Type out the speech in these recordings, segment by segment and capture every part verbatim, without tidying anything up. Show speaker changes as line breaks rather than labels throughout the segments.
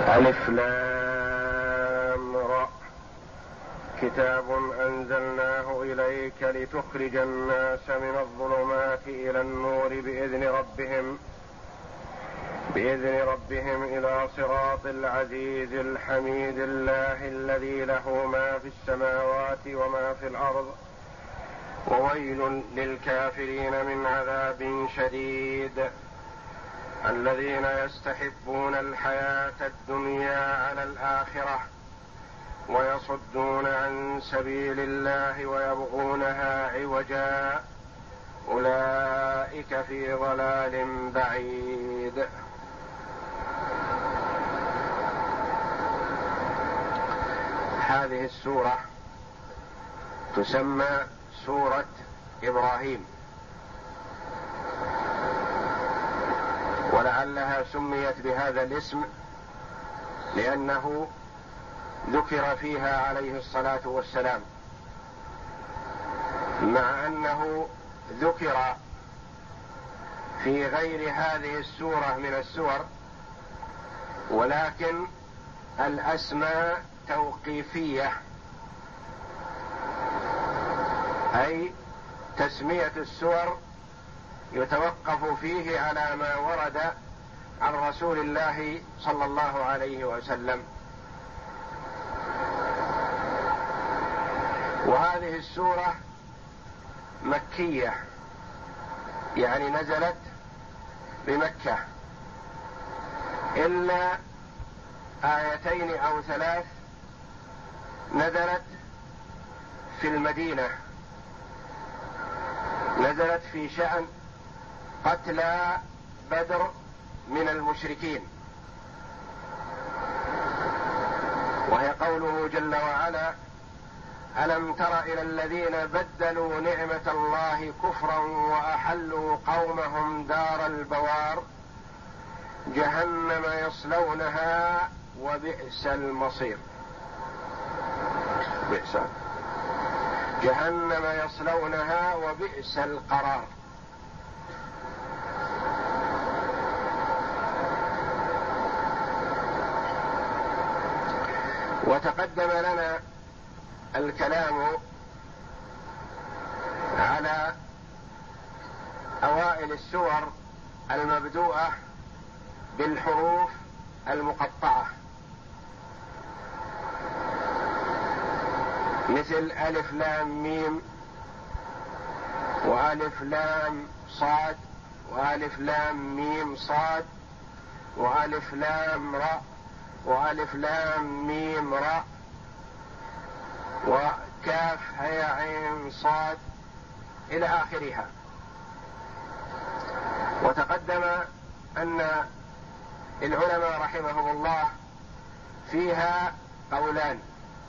ألف لام را كتاب أنزلناه إليك لتخرج الناس من الظلمات إلى النور بإذن ربهم بإذن ربهم إلى صراط العزيز الحميد الله الذي له ما في السماوات وما في الأرض وويل للكافرين من عذاب شديد الذين يستحبون الحياة الدنيا على الآخرة ويصدون عن سبيل الله ويبغونها عوجا أولئك في ضلال بعيد. هذه السورة تسمى سورة إبراهيم، ولعلها سميت بهذا الاسم لأنه ذكر فيها عليه الصلاة والسلام، مع أنه ذكر في غير هذه السورة من السور، ولكن الأسماء توقيفية، أي تسمية السور يتوقف فيه على ما ورد عن رسول الله صلى الله عليه وسلم. وهذه السورة مكية، يعني نزلت بمكة، إلا آيتين أو ثلاث نزلت في المدينة، نزلت في شأن قتلى بدر من المشركين، وهي قوله جل وعلا: ألم تر إلى الذين بدلوا نعمة الله كفرا وأحلوا قومهم دار البوار جهنم يصلونها وبئس المصير. بئس جهنم يصلونها وبئس القرار. وتقدم لنا الكلام على أوائل السور المبدوءة بالحروف المقطعة، مثل ألف لام ميم وألف لام صاد وألف لام ميم صاد وألف لام راء وألف لام ميم راء وكاف هي عين صاد إلى آخرها. وتقدم أن العلماء رحمهم الله فيها قولان: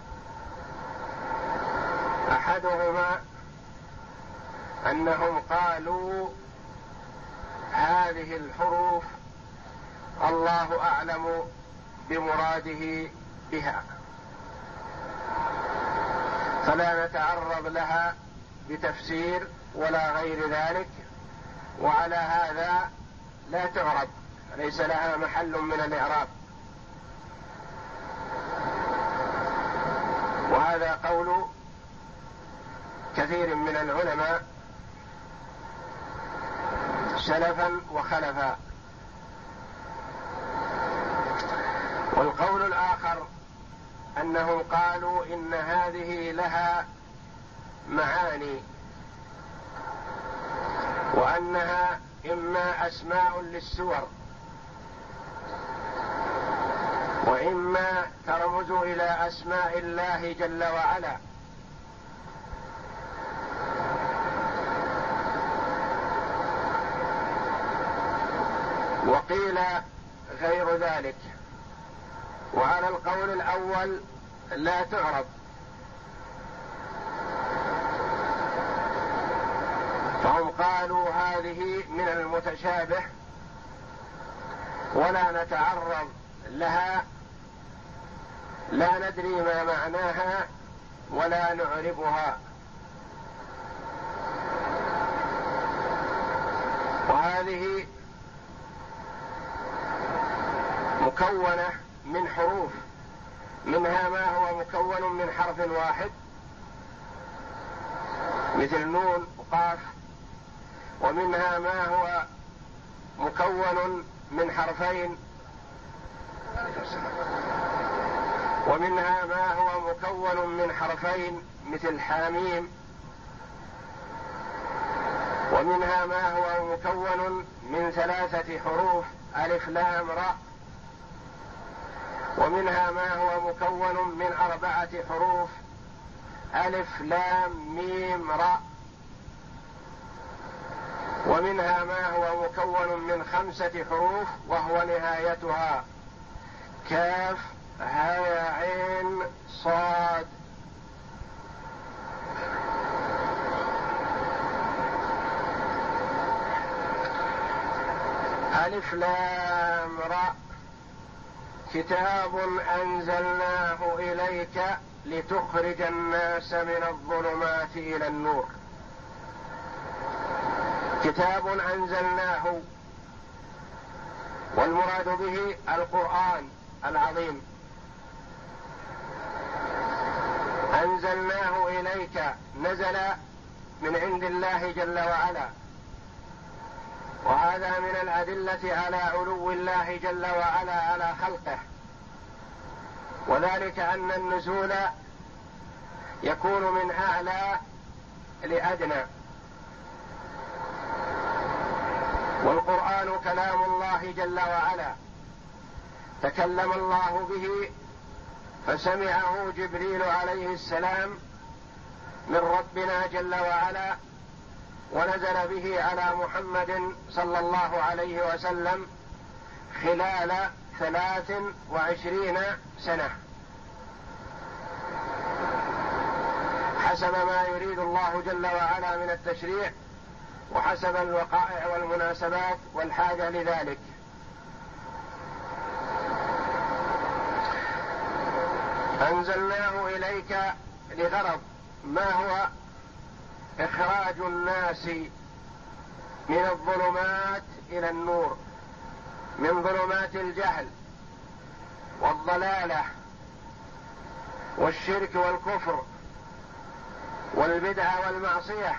أحدهما أنهم قالوا هذه الحروف الله أعلم بمراده بها، فلا نتعرض لها بتفسير ولا غير ذلك، وعلى هذا لا تعرب، ليس لها محل من الإعراب. وهذا قول كثير من العلماء سلفا وخلفا. والقول الآخر أنهم قالوا إن هذه لها معاني، وأنها إما أسماء للسور وإما ترمز إلى أسماء الله جل وعلا. وقيل غير ذلك. وعلى القول الأول لا تعرب، فهم قالوا هذه من المتشابه ولا نتعرض لها، لا ندري ما معناها ولا نعربها. وهذه مكونة من حروف، منها ما هو مكون من حرف واحد مثل نون وقاف، ومنها ما هو مكون من حرفين، ومنها ما هو مكون من حرفين مثل حاميم، ومنها ما هو مكون من ثلاثة حروف ألف لام راء، ومنها ما هو مكون من أربعة حروف ألف لام ميم راء، ومنها ما هو مكون من خمسة حروف وهو نهايتها كاف هاء عين صاد. ألف لام راء كتاب أنزلناه إليك لتخرج الناس من الظلمات إلى النور. كتاب أنزلناه، والمراد به القرآن العظيم. أنزلناه إليك نزل من عند الله جل وعلا، وهذا من الأدلة على علو الله جل وعلا على خلقه، وذلك أن النزول يكون من أعلى لأدنى، والقرآن كلام الله جل وعلا، تكلم الله به فسمعه جبريل عليه السلام من ربنا جل وعلا، ونزل به على محمد صلى الله عليه وسلم خلال ثلاث وعشرين سنة حسب ما يريد الله جل وعلا من التشريع، وحسب الوقائع والمناسبات والحاجة لذلك. أنزلناه إليك لغرض، ما هو إخراج الناس من الظلمات إلى النور، من ظلمات الجهل والضلالة والشرك والكفر والبدعة والمعصية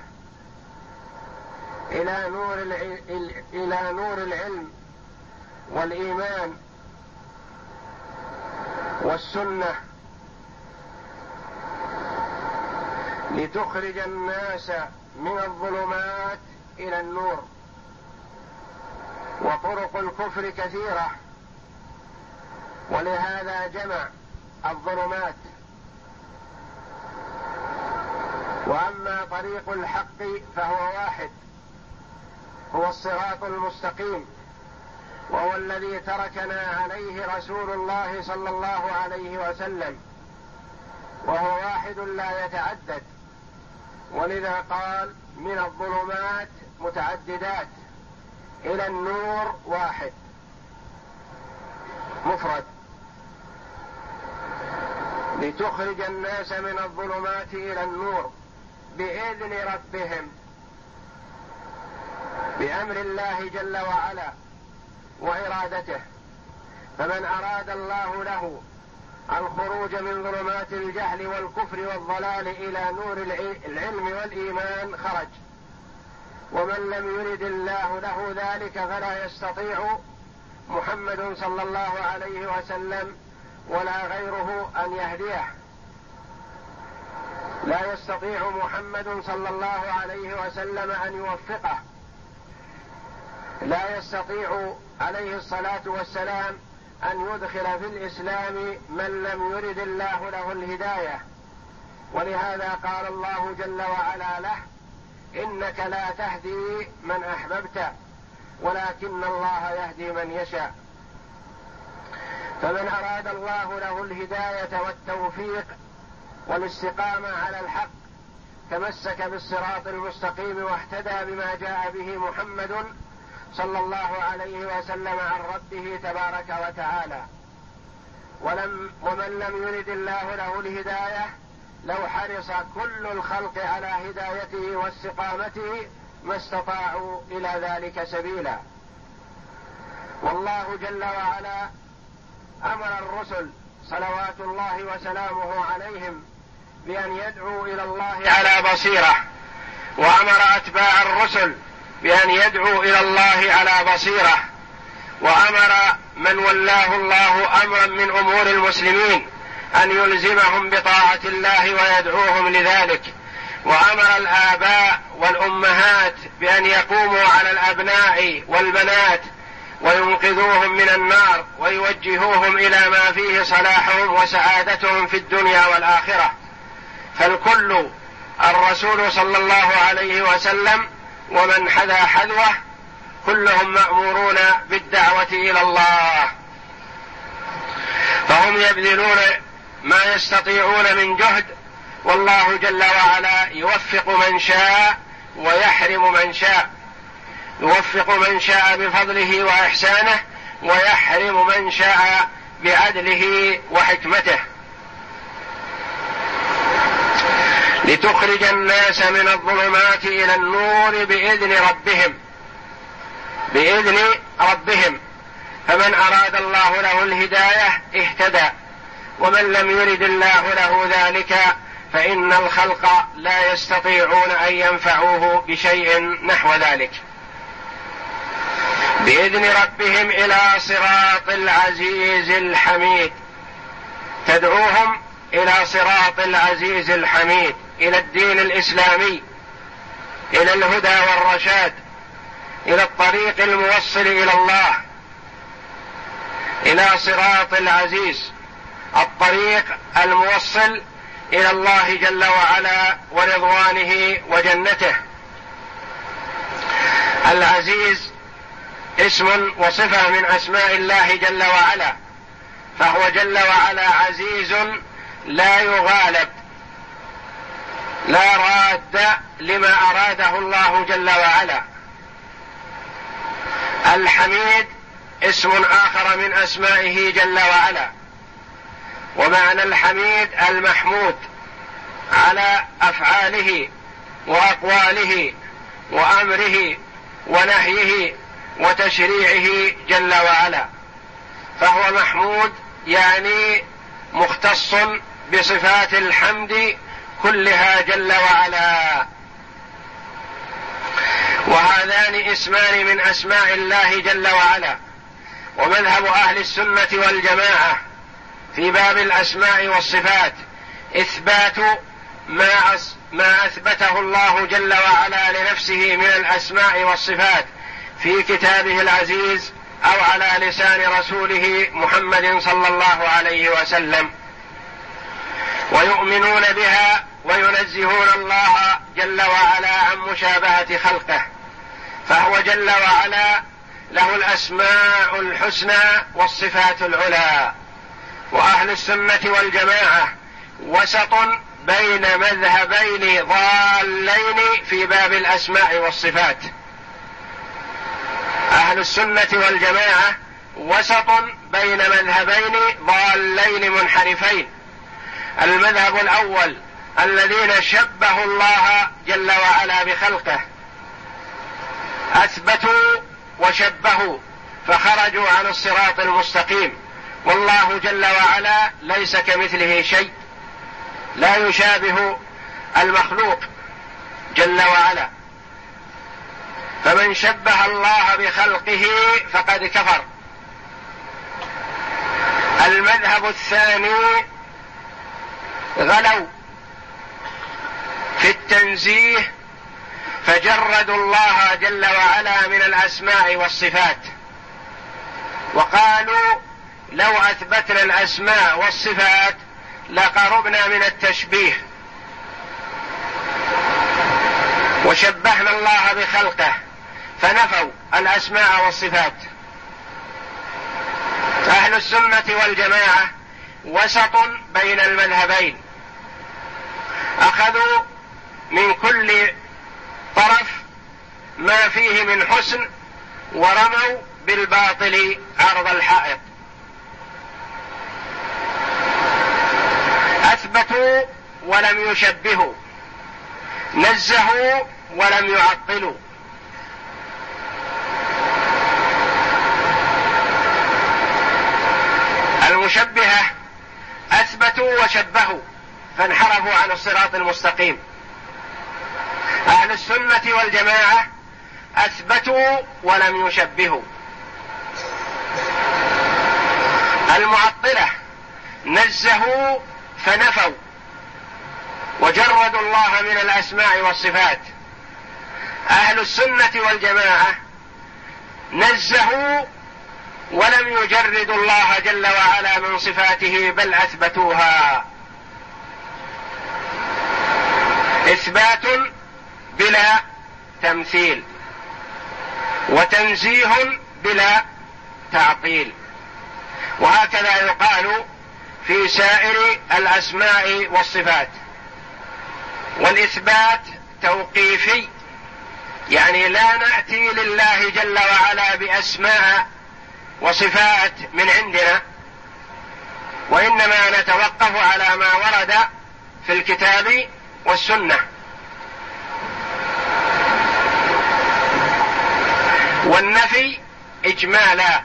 إلى نور إلى نور العلم والإيمان والسنة، لتخرج الناس من الظلمات إلى النور. وطرق الكفر كثيرة، ولهذا جمع الظلمات. وأما طريق الحق فهو واحد، هو الصراط المستقيم، وهو الذي تركنا عليه رسول الله صلى الله عليه وسلم، وهو واحد لا يتعدد، ولذا قال من الظلمات متعددات إلى النور واحد مفرد، لتخرج الناس من الظلمات إلى النور بإذن ربهم، بأمر الله جل وعلا وإرادته. فمن أراد الله له الخروج من ظلمات الجهل والكفر والضلال إلى نور العلم والإيمان خرج، ومن لم يرد الله له ذلك فلا يستطيع محمد صلى الله عليه وسلم ولا غيره أن يهديه. لا يستطيع محمد صلى الله عليه وسلم أن يوفقه، لا يستطيع عليه الصلاة والسلام أن يدخل في الإسلام من لم يرد الله له الهداية. ولهذا قال الله جل وعلا له: إنك لا تهدي من أحببت ولكن الله يهدي من يشاء. فمن أراد الله له الهداية والتوفيق والاستقامة على الحق تمسك بالصراط المستقيم واهتدى بما جاء به محمد صلى الله عليه وسلم عن ربه تبارك وتعالى. ولم ومن لم يرد الله له الهداية لو حرص كل الخلق على هدايته واستقامته ما استطاعوا إلى ذلك سبيلا. والله جل وعلا أمر الرسل صلوات الله وسلامه عليهم بأن يدعوا إلى الله على بصيرة، وأمر أتباع الرسل بأن يدعوا إلى الله على بصيرة، وأمر من ولاه الله أمرا من أمور المسلمين أن يلزمهم بطاعة الله ويدعوهم لذلك، وأمر الآباء والأمهات بأن يقوموا على الأبناء والبنات وينقذوهم من النار ويوجهوهم إلى ما فيه صلاحهم وسعادتهم في الدنيا والآخرة. فالكل الرسول صلى الله عليه وسلم ومن حذا حذوه كلهم مأمورون بالدعوة إلى الله، فهم يبذلون ما يستطيعون من جهد، والله جل وعلا يوفق من شاء ويحرم من شاء، يوفق من شاء بفضله وإحسانه ويحرم من شاء بعدله وحكمته، لتخرج الناس من الظلمات إلى النور بإذن ربهم بإذن ربهم فمن أراد الله له الهداية اهتدى، ومن لم يرد الله له ذلك فإن الخلق لا يستطيعون أن ينفعوه بشيء نحو ذلك. بإذن ربهم إلى صراط العزيز الحميد، تدعوهم إلى صراط العزيز الحميد، إلى الدين الإسلامي، إلى الهدى والرشاد، إلى الطريق الموصل إلى الله، إلى صراط العزيز، الطريق الموصل إلى الله جل وعلا ورضوانه وجنته. العزيز اسم وصفة من أسماء الله جل وعلا، فهو جل وعلا عزيز لا يغالب، لا راد لما أراده الله جل وعلا. الحميد اسم آخر من أسمائه جل وعلا، ومعنى الحميد المحمود على أفعاله وأقواله وأمره ونهيه وتشريعه جل وعلا، فهو محمود يعني مختص بصفات الحمد كلها جل وعلا. وهذان اسمان من أسماء الله جل وعلا. ومذهب أهل السنة والجماعة في باب الأسماء والصفات إثبات ما ما أثبته الله جل وعلا لنفسه من الأسماء والصفات في كتابه العزيز أو على لسان رسوله محمد صلى الله عليه وسلم، ويؤمنون بها وينزهون الله جل وعلا عن مشابهة خلقه، فهو جل وعلا له الأسماء الحسنى والصفات العلى. وأهل السنة والجماعة وسط بين مذهبين ضالين في باب الأسماء والصفات. أهل السنة والجماعة وسط بين مذهبين ضالين منحرفين. المذهب الأول الذين شبهوا الله جل وعلا بخلقه، أثبتوا وشبهوا فخرجوا عن الصراط المستقيم، والله جل وعلا ليس كمثله شيء، لا يشابه المخلوق جل وعلا، فمن شبه الله بخلقه فقد كفر. المذهب الثاني غلوا في التنزيه فجردوا الله جل وعلا من الأسماء والصفات، وقالوا لو أثبتنا الأسماء والصفات لقربنا من التشبيه، وشبهنا الله بخلقه فنفوا الأسماء والصفات. أهل السنة والجماعة وسط بين المذهبين، أخذوا من كل طرف ما فيه من حسن ورموا بالباطل عرض الحائط. أثبتوا ولم يشبهوا، نزهوا ولم يعطلوا. المشبهة أثبتوا وشبهوا فانحرفوا عن الصراط المستقيم. أهل السنة والجماعة أثبتوا ولم يشبهوا. المعطلة نزهوا فنفوا وجردوا الله من الأسماء والصفات. أهل السنة والجماعة نزهوا ولم يجردوا الله جل وعلا من صفاته بل أثبتوها. إثبات بلا تمثيل وتنزيه بلا تعطيل، وهكذا يقال في سائر الأسماء والصفات. والإثبات توقيفي، يعني لا نأتي لله جل وعلا بأسماء وصفات من عندنا، وإنما نتوقف على ما ورد في الكتاب والسنة. والنفي إجمالا،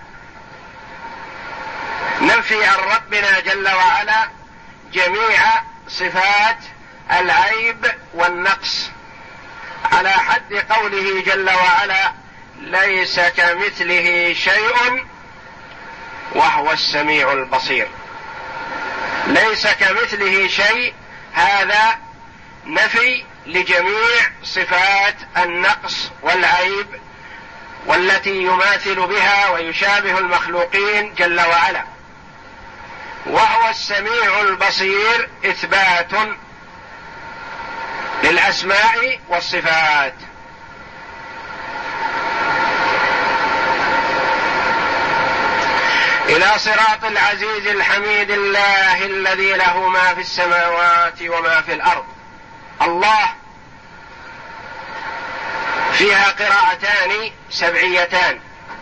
ننفي عن ربنا جل وعلا جميع صفات العيب والنقص، على حد قوله جل وعلا: ليس كمثله شيء وهو السميع البصير. ليس كمثله شيء، هذا نفي لجميع صفات النقص والعيب والتي يماثل بها ويشابه المخلوقين جل وعلا. وهو السميع البصير إثبات للأسماء والصفات. إلى صراط العزيز الحميد الله الذي له ما في السماوات وما في الأرض. الله فيها قراءتان سبعيتان: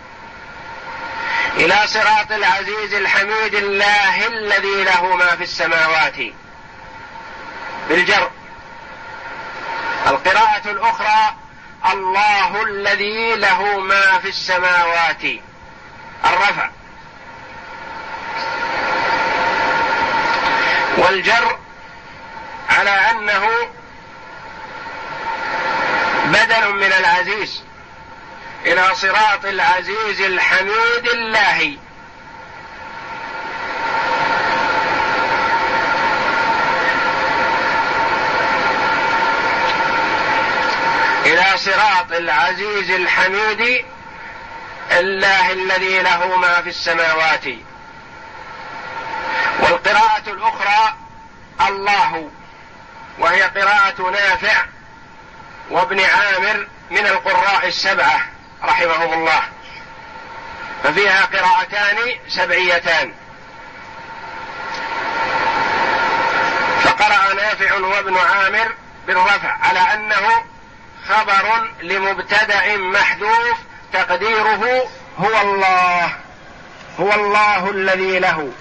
إلى صراط العزيز الحميد الله الذي له ما في السماوات بالجر. القراءة الأخرى: الله الذي له ما في السماوات الرفع. والجر على أنه بدل من العزيز، إلى صراط العزيز الحميد الله. إلى صراط العزيز الحميد الله الذي له ما في السماوات. والقراءة الأخرى الله، وهي قراءة نافع وابن عامر من القراء السبعة رحمهم الله، ففيها قراءتان سبعيتان. فقرأ نافع وابن عامر بالرفع على أنه خبر لمبتدأ محذوف تقديره هو الله، هو الله الذي له.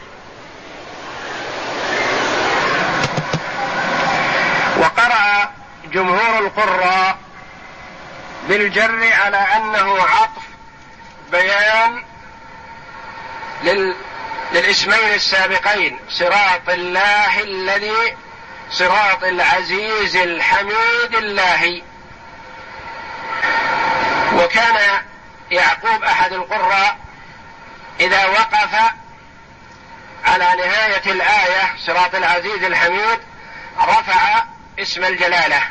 وقرأ جمهور القراء بالجر على أنه عطف بيان لل... للاسمين السابقين: صراط الله الذي، صراط العزيز الحميد الله. وكان يعقوب أحد القراء إذا وقف على نهاية الآية صراط العزيز الحميد رفع اسم الجلالة،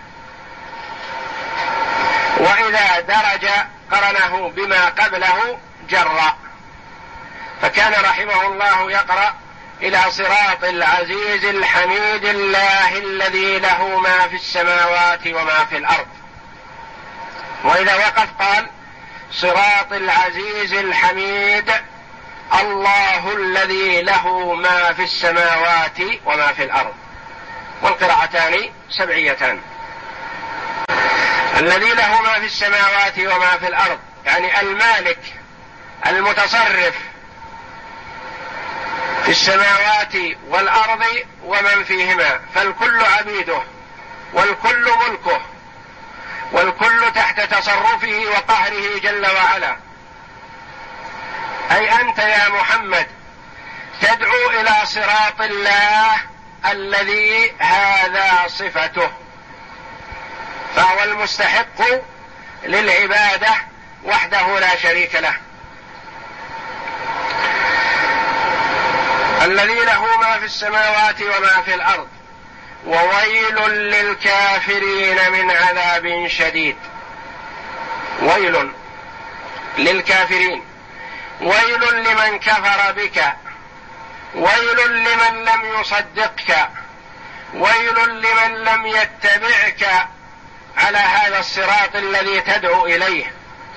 وإذا درج قرنه بما قبله جر. فكان رحمه الله يقرأ: إلى صراط العزيز الحميد الله الذي له ما في السماوات وما في الأرض. وإذا وقف قال: صراط العزيز الحميد الله الذي له ما في السماوات وما في الأرض. والقراءتان سبعيتان. الذي له ما في السماوات وما في الأرض يعني المالك المتصرف في السماوات والأرض ومن فيهما، فالكل عبيده والكل ملكه والكل تحت تصرفه وقهره جل وعلا. أي أنت يا محمد تدعو إلى صراط الله الذي هذا صفته، فهو المستحق للعبادة وحده لا شريك له، الذي له ما في السماوات وما في الأرض. وويل للكافرين من عذاب شديد. ويل للكافرين، ويل لمن كفر بك، ويل لمن لم يصدقك، ويل لمن لم يتبعك على هذا الصراط الذي تدعو إليه.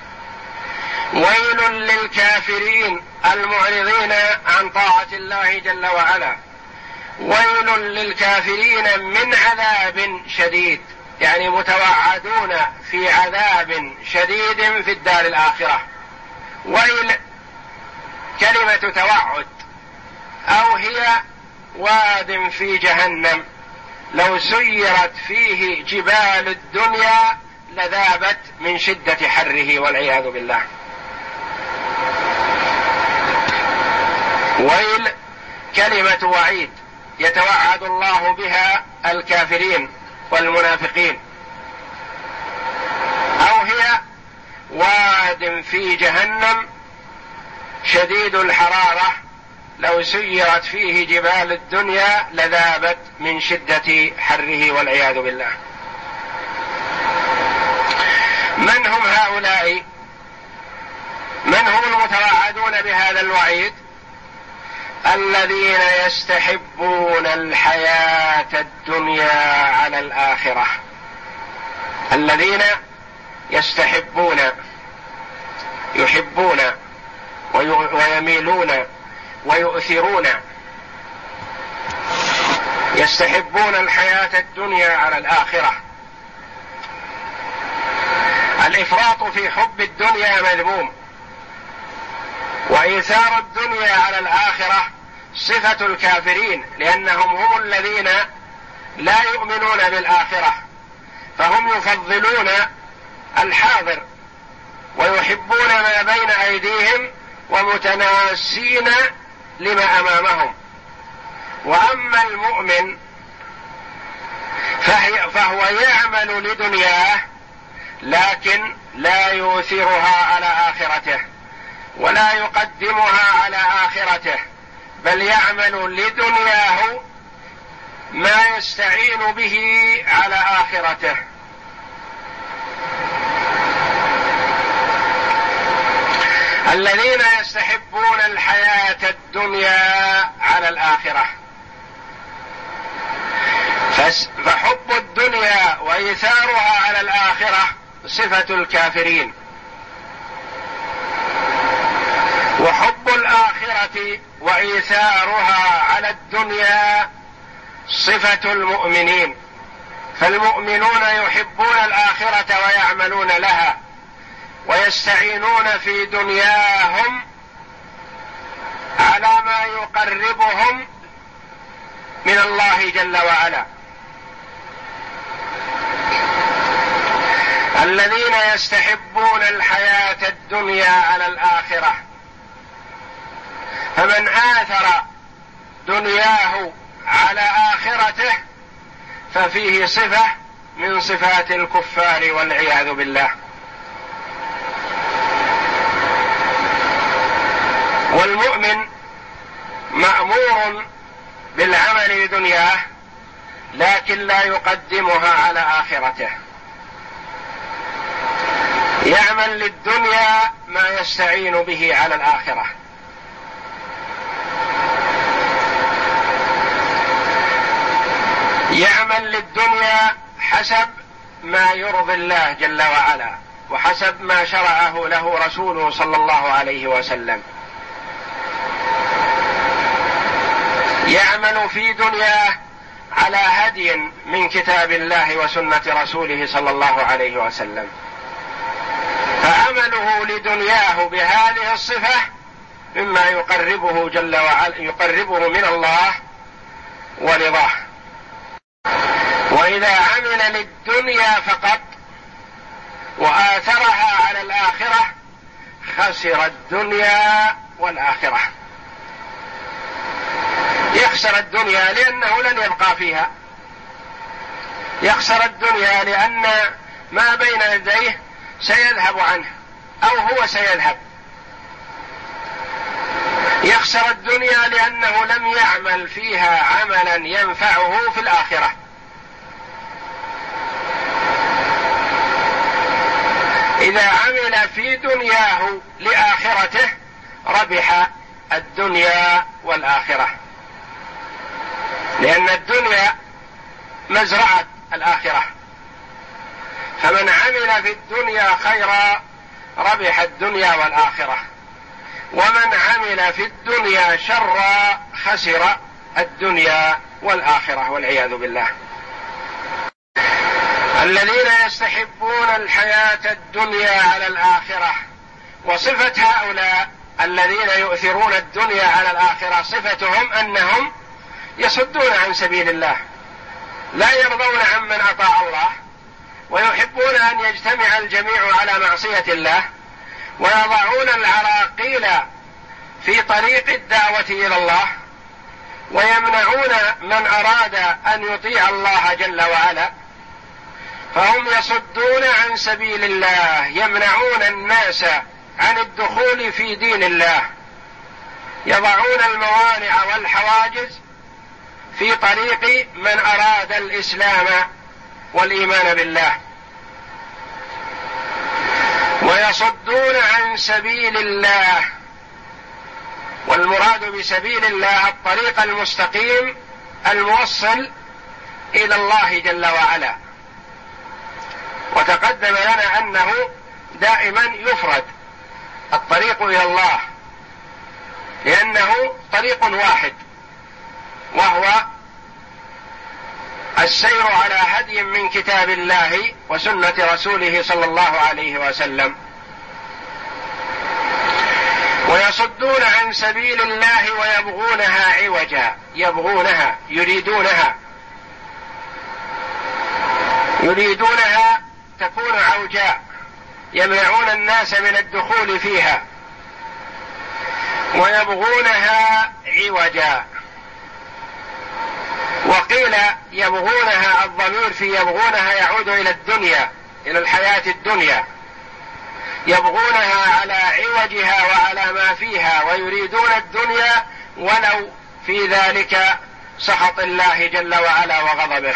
ويل للكافرين المعرضين عن طاعة الله جل وعلا. ويل للكافرين من عذاب شديد، يعني متوعدون في عذاب شديد في الدار الآخرة. ويل كلمة توعد، أو هي واد في جهنم لو سيرت فيه جبال الدنيا لذابت من شدة حره والعياذ بالله. ويل كلمة وعيد يتوعد الله بها الكافرين والمنافقين، أو هي واد في جهنم شديد الحرارة لو سيرت فيه جبال الدنيا لذابت من شدة حره والعياذ بالله. من هم هؤلاء؟ من هم المتوعدون بهذا الوعيد؟ الذين يستحبون الحياة الدنيا على الآخرة، الذين يستحبون يحبون ويميلون ويؤثرون، يستحبون الحياة الدنيا على الآخرة. الإفراط في حب الدنيا مذموم، وإيثار الدنيا على الآخرة صفة الكافرين، لأنهم هم الذين لا يؤمنون بالآخرة، فهم يفضلون الحاضر ويحبون ما بين أيديهم ومتناسين لما أمامهم. وأما المؤمن فهو يعمل لدنياه لكن لا يؤثرها على آخرته ولا يقدمها على آخرته، بل يعمل لدنياه ما يستعين به على آخرته. الذين يستحبون الحياة الدنيا على الآخرة، فحب الدنيا وإيثارها على الآخرة صفة الكافرين، وحب الآخرة وإيثارها على الدنيا صفة المؤمنين. فالمؤمنون يحبون الآخرة ويعملون لها ويستعينون في دنياهم على ما يقربهم من الله جل وعلا. الذين يستحبون الحياة الدنيا على الآخرة، فمن آثر دنياه على آخرته ففيه صفة من صفات الكفار والعياذ بالله. والمؤمن مأمور بالعمل لدنياه لكن لا يقدمها على آخرته، يعمل للدنيا ما يستعين به على الآخرة. يعمل للدنيا حسب ما يرضي الله جل وعلا وحسب ما شرعه له رسوله صلى الله عليه وسلم. يعمل في دنياه على هدي من كتاب الله وسنة رسوله صلى الله عليه وسلم، فعمله لدنياه بهذه الصفة مما يقربه جل وعلا يقربه من الله ورضاه. وإذا عمل للدنيا فقط وآثرها على الآخرة خسر الدنيا والآخرة. يخسر الدنيا لأنه لن يبقى فيها، يخسر الدنيا لأن ما بين يديه سيذهب عنه أو هو سيذهب، يخسر الدنيا لأنه لم يعمل فيها عملا ينفعه في الآخرة. إذا عمل في دنياه لآخرته ربح الدنيا والآخرة، لأن الدنيا مزرعة الآخرة، فمن عمل في الدنيا خيرا ربح الدنيا والآخرة، ومن عمل في الدنيا شرا خسر الدنيا والآخرة والعياذ بالله. الذين يستحبون الحياة الدنيا على الآخرة، وصفة هؤلاء الذين يؤثرون الدنيا على الآخرة صفتهم أنهم يصدون عن سبيل الله، لا يرضون عمن أطاع الله، ويحبون أن يجتمع الجميع على معصية الله، ويضعون العراقيل في طريق الدعوة إلى الله، ويمنعون من أراد أن يطيع الله جل وعلا، فهم يصدون عن سبيل الله، يمنعون الناس عن الدخول في دين الله، يضعون الموانع والحواجز في طريق من أراد الإسلام والإيمان بالله، ويصدون عن سبيل الله. والمراد بسبيل الله الطريق المستقيم الموصل إلى الله جل وعلا. وتقدم لنا أنه دائما يفرد الطريق إلى الله، لأنه طريق واحد، وهو السير على هدي من كتاب الله وسنة رسوله صلى الله عليه وسلم. ويصدون عن سبيل الله ويبغونها عوجا، يبغونها يريدونها يريدونها تكون عوجاء، يمنعون الناس من الدخول فيها، ويبغونها عوجا. وقيل يبغونها، الضمير في يبغونها يعود إلى الدنيا، إلى الحياة الدنيا، يبغونها على عوجها وعلى ما فيها، ويريدون الدنيا ولو في ذلك سخط الله جل وعلا وغضبه.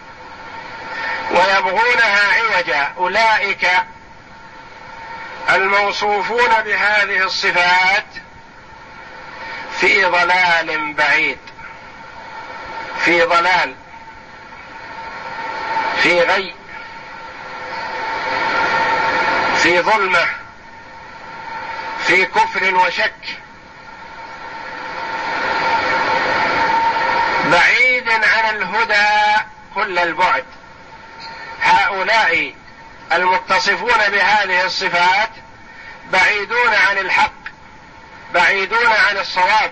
ويبغونها عوجا، أولئك الموصوفون بهذه الصفات في ضلال بعيد، في ضلال، في غي، في ظلمة، في كفر وشك، بعيد عن الهدى كل البعد. هؤلاء المتصفون بهذه الصفات بعيدون عن الحق، بعيدون عن الصواب.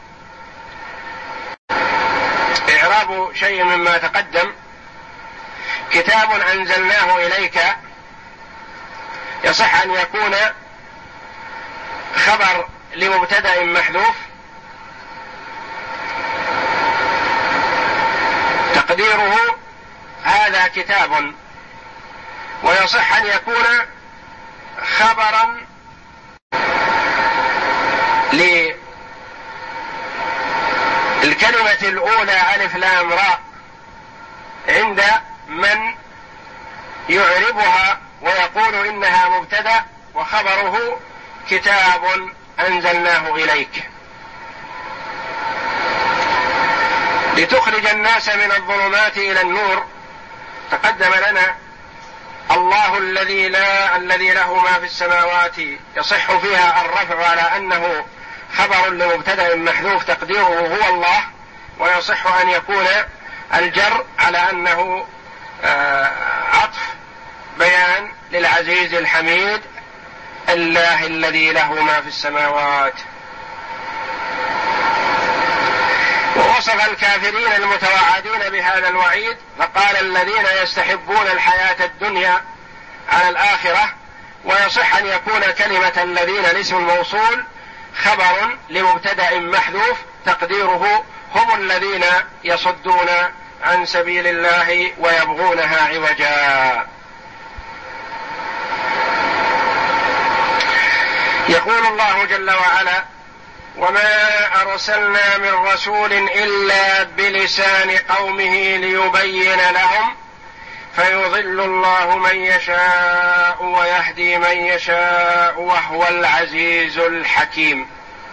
إعراب شيء مما تقدم: كتاب أنزلناه إليك يصح أن يكون خبر لمبتدأ محذوف، تقديره هذا كتاب، ويصح أن يكون خبرا للكلمة الأولى ألف لام راء عند من يعربها ويقول إنها مبتدأ وخبره كتاب أنزلناه إليك، لتخرج الناس من الظلمات إلى النور. تقدم لنا الله الذي لا الذي له ما في السماوات، يصح فيها الرفع على أنه خبر لمبتدأ محذوف تقديره هو الله، ويصح أن يكون الجر على أنه عطف بيان للعزيز الحميد الله الذي له ما في السماوات. ووصف الكافرين المتوعدين بهذا الوعيد فقال: الذين يستحبون الحياة الدنيا على الآخرة. ويصح أن يكون كلمة الذين الاسم الموصول خبر لمبتدأ محذوف تقديره هم الذين يصدون عن سبيل الله ويبغونها عوجا. يقول الله جل وعلا: وما أرسلنا من رسول إلا بلسان قومه ليبين لهم فيضل الله من يشاء ويهدي من يشاء وهو العزيز الحكيم.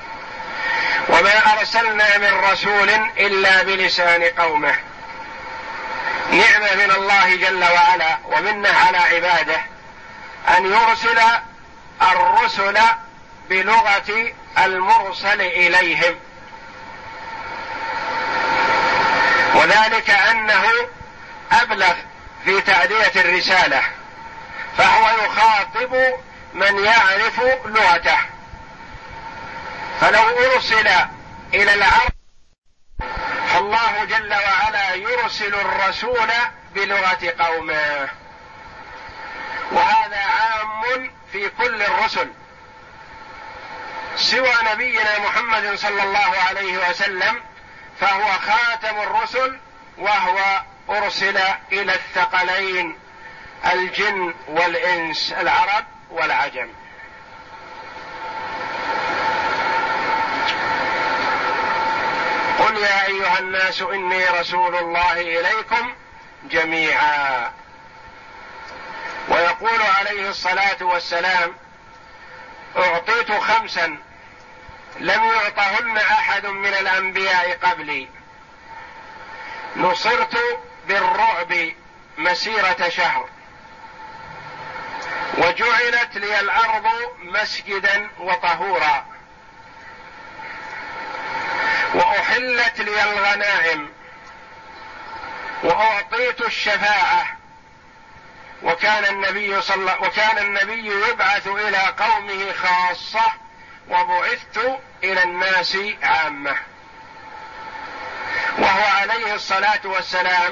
وما أرسلنا من رسول إلا بلسان قومه، نعمة من الله جل وعلا ومنه على عباده أن يرسل الرسل بلغة المرسل إليهم، وذلك أنه أبلغ في تأدية الرسالة، فهو يخاطب من يعرف لغته. فلو أرسل إلى العرب فالله جل وعلا يرسل الرسول بلغة قومه، وهذا عام في كل الرسل سوى نبينا محمد صلى الله عليه وسلم، فهو خاتم الرسل، وهو أرسل إلى الثقلين الجن والإنس، العرب والعجم. قل يا أيها الناس إني رسول الله إليكم جميعا. ويقول عليه الصلاة والسلام: أعطيت خمسا لم يعطهن أحد من الأنبياء قبلي، نصرت بالرعب مسيرة شهر، وجعلت لي الأرض مسجدا وطهورا، وأحلت لي الغنائم، وأعطيت الشفاعة، وكان النبي صلى وكان النبي يبعث إلى قومه خاصة، وبعثت إلى الناس عامة. وهو عليه الصلاة والسلام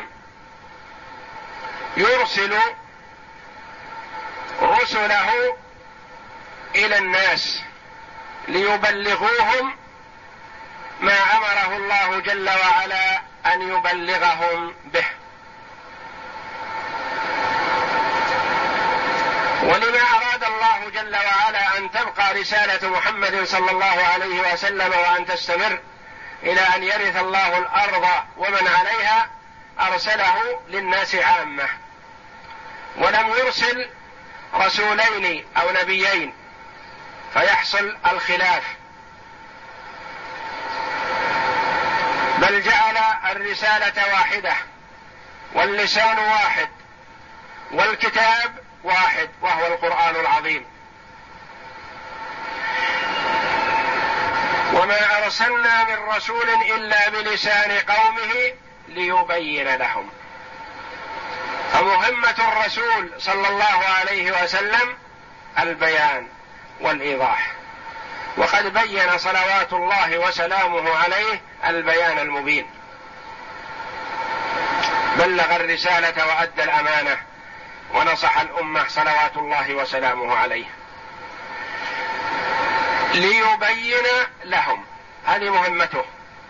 يرسل رسله إلى الناس ليبلغوهم ما أمره الله جل وعلا أن يبلغهم به. ولما أراد الله جل وعلا أن تبقى رسالة محمد صلى الله عليه وسلم وأن تستمر إلى أن يرث الله الأرض ومن عليها، أرسله للناس عامة، ولم يرسل رسولين أو نبيين فيحصل الخلاف، بل جعل الرسالة واحدة واللسان واحد والكتاب واحد وهو القرآن العظيم. وما أرسلنا من رسول إلا بلسان قومه ليبين لهم. فمهمة الرسول صلى الله عليه وسلم البيان والإيضاح، وقد بين صلوات الله وسلامه عليه البيان المبين، بلغ الرسالة وأدى الأمانة ونصح الأمة صلوات الله وسلامه عليه، ليبين لهم، هذه مهمته.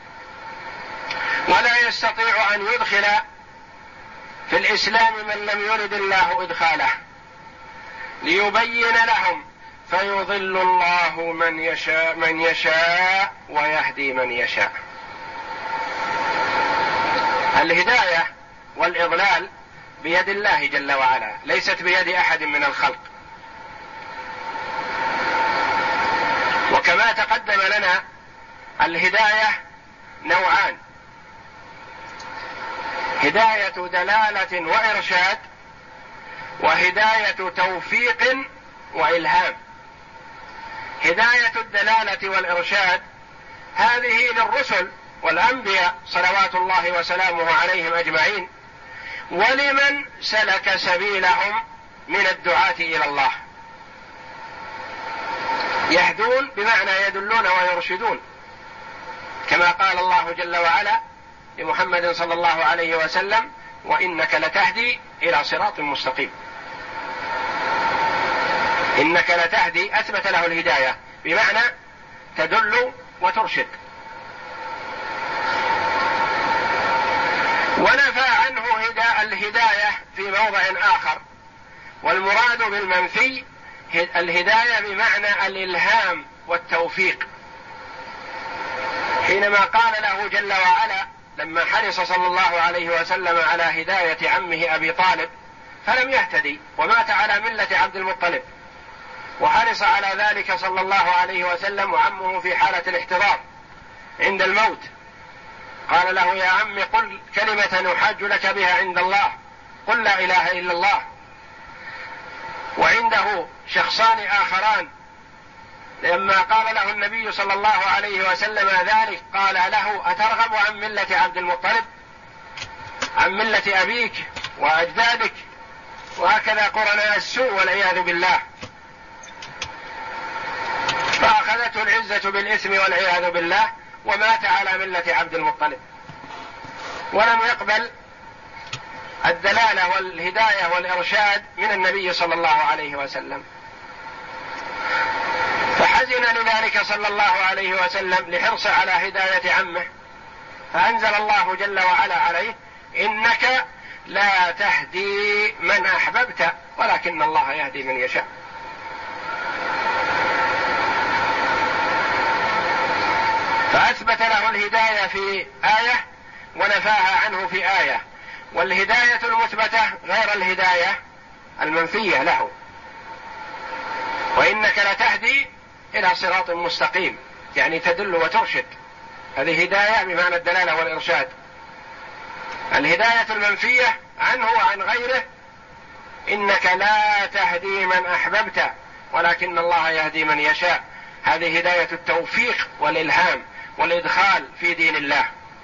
ولا يستطيع أن يدخل في الإسلام من لم يرد الله إدخاله، ليبين لهم فيضل الله من يشاء من يشاء ويهدي من يشاء. الهداية والإضلال بيد الله جل وعلا، ليست بيد أحد من الخلق. وكما تقدم لنا الهداية نوعان: هداية دلالة وإرشاد، وهداية توفيق وإلهام. هداية الدلالة والإرشاد هذه للرسل والأنبياء صلوات الله وسلامه عليهم أجمعين، ولمن سلك سبيلهم من الدعاة إلى الله. يهدون بمعنى يدلون ويرشدون، كما قال الله جل وعلا لمحمد صلى الله عليه وسلم: وإنك لتهدي إلى صراط مستقيم. إنك لتهدي أثبت له الهداية بمعنى تدل وترشد. موضع آخر. والمراد بالمنفي الهداية بمعنى الإلهام والتوفيق، حينما قال له جل وعلا لما حرص صلى الله عليه وسلم على هداية عمه أبي طالب فلم يهتدي ومات على ملة عبد المطلب، وحرص على ذلك صلى الله عليه وسلم وعمه في حالة الاحتضار عند الموت، قال له يا عم قل كلمة نحاج لك بها عند الله، قل لا إله إلا الله. وعنده شخصان آخران لما قال له النبي صلى الله عليه وسلم ذلك قال له أترغب عن ملة عبد المطلب، عن ملة أبيك وأجدادك؟ وهكذا قرناء السوء والعياذ بالله. فأخذته العزة بالإثم والعياذ بالله ومات على ملة عبد المطلب، ولم يقبل الدلالة والهداية والإرشاد من النبي صلى الله عليه وسلم. فحزن لذلك صلى الله عليه وسلم لحرص على هداية عمه، فأنزل الله جل وعلا عليه إنك لا تهدي من أحببت ولكن الله يهدي من يشاء. فأثبت له الهداية في آية ونفاها عنه في آية، والهداية المثبتة غير الهداية المنفية له. وإنك لتهدي إلى صراط مستقيم، يعني تدل وترشد، هذه هداية بمعنى الدلالة والإرشاد. الهداية المنفية عنه وعن غيره إنك لا تهدي من أحببت ولكن الله يهدي من يشاء، هذه هداية التوفيق والإلهام والإدخال في دين الله.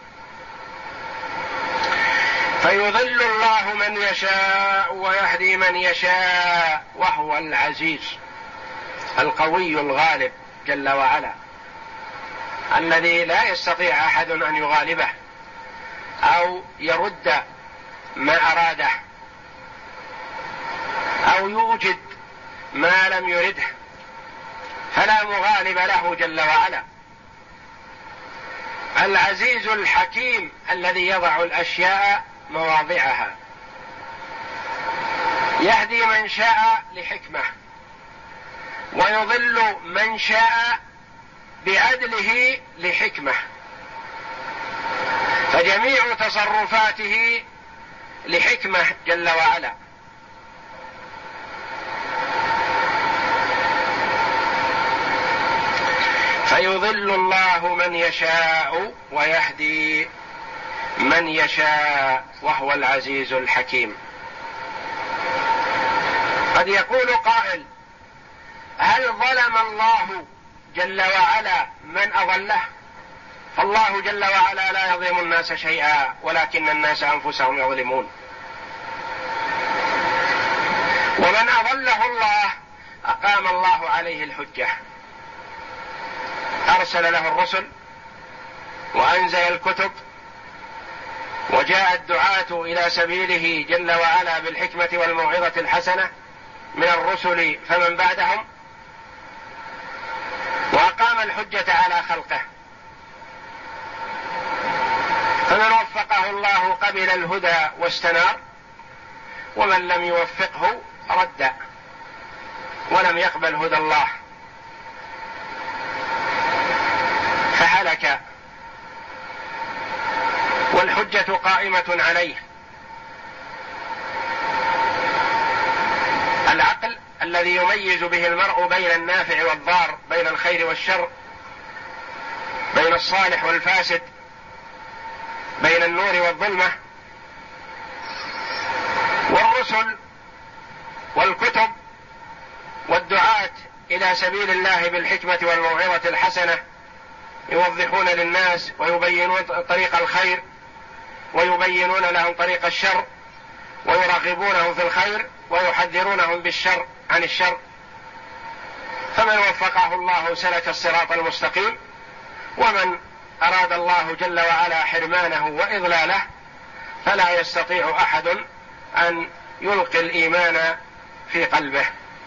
فيضل الله من يشاء ويهدي من يشاء وهو العزيز القوي الغالب جل وعلا، الذي لا يستطيع أحد أن يغالبه أو يرد ما أراده أو يوجد ما لم يرده، فلا مغالب له جل وعلا. العزيز الحكيم الذي يضع الأشياء مواضعها، يهدي من شاء لحكمة ويضل من شاء بعدله لحكمة، فجميع تصرفاته لحكمة جل وعلا. فيضل الله من يشاء ويهدي من يشاء وهو العزيز الحكيم. قد يقول قائل هل ظلم الله جل وعلا من أضله؟ فالله جل وعلا لا يظلم الناس شيئا ولكن الناس أنفسهم يظلمون. ومن أضله الله أقام الله عليه الحجة، أرسل له الرسل وأنزل الكتب وجاء الدعاة إلى سبيله جل وعلا بالحكمة والموعظة الحسنة من الرسل فمن بعدهم، وأقام الحجة على خلقه. فمن وفقه الله قبل الهدى واستنار، ومن لم يوفقه رد ولم يقبل هدى الله فهلك، والحجة قائمة عليه. العقل الذي يميز به المرء بين النافع والضار، بين الخير والشر، بين الصالح والفاسد، بين النور والظلمة. والرسل والكتب والدعاة إلى سبيل الله بالحكمة والموعظة الحسنة يوضحون للناس ويبينون طريق الخير ويبينون لهم طريق الشر ويرغبونهم في الخير ويحذرونهم بالشر عن الشر. فمن وفقه الله سلك الصراط المستقيم، ومن أراد الله جل وعلا حرمانه وإضلاله فلا يستطيع أحد أن يلقي الإيمان في قلبه،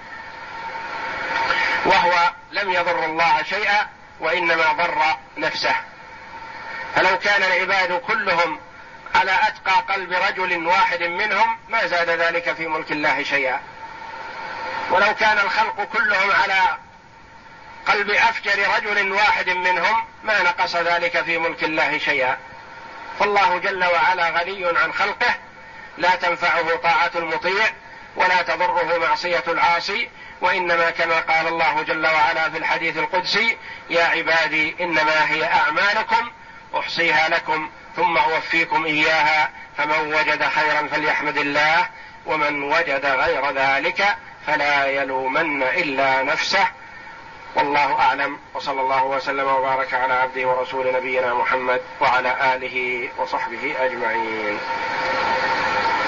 وهو لم يضر الله شيئا وإنما ضر نفسه. فلو كان العباد كلهم على أتقى قلب رجل واحد منهم ما زاد ذلك في ملك الله شيئا، ولو كان الخلق كلهم على قلب أفجر رجل واحد منهم ما نقص ذلك في ملك الله شيئا. فالله جل وعلا غني عن خلقه، لا تنفعه طاعة المطيع ولا تضره معصية العاصي، وإنما كما قال الله جل وعلا في الحديث القدسي: يا عبادي إنما هي أعمالكم أحصيها لكم ثم أوفيكم إياها، فمن وجد خيرا فليحمد الله ومن وجد غير ذلك فلا يلومن إلا نفسه. والله أعلم، وصلى الله وسلم وبارك على عبده ورسول نبينا محمد وعلى آله وصحبه أجمعين.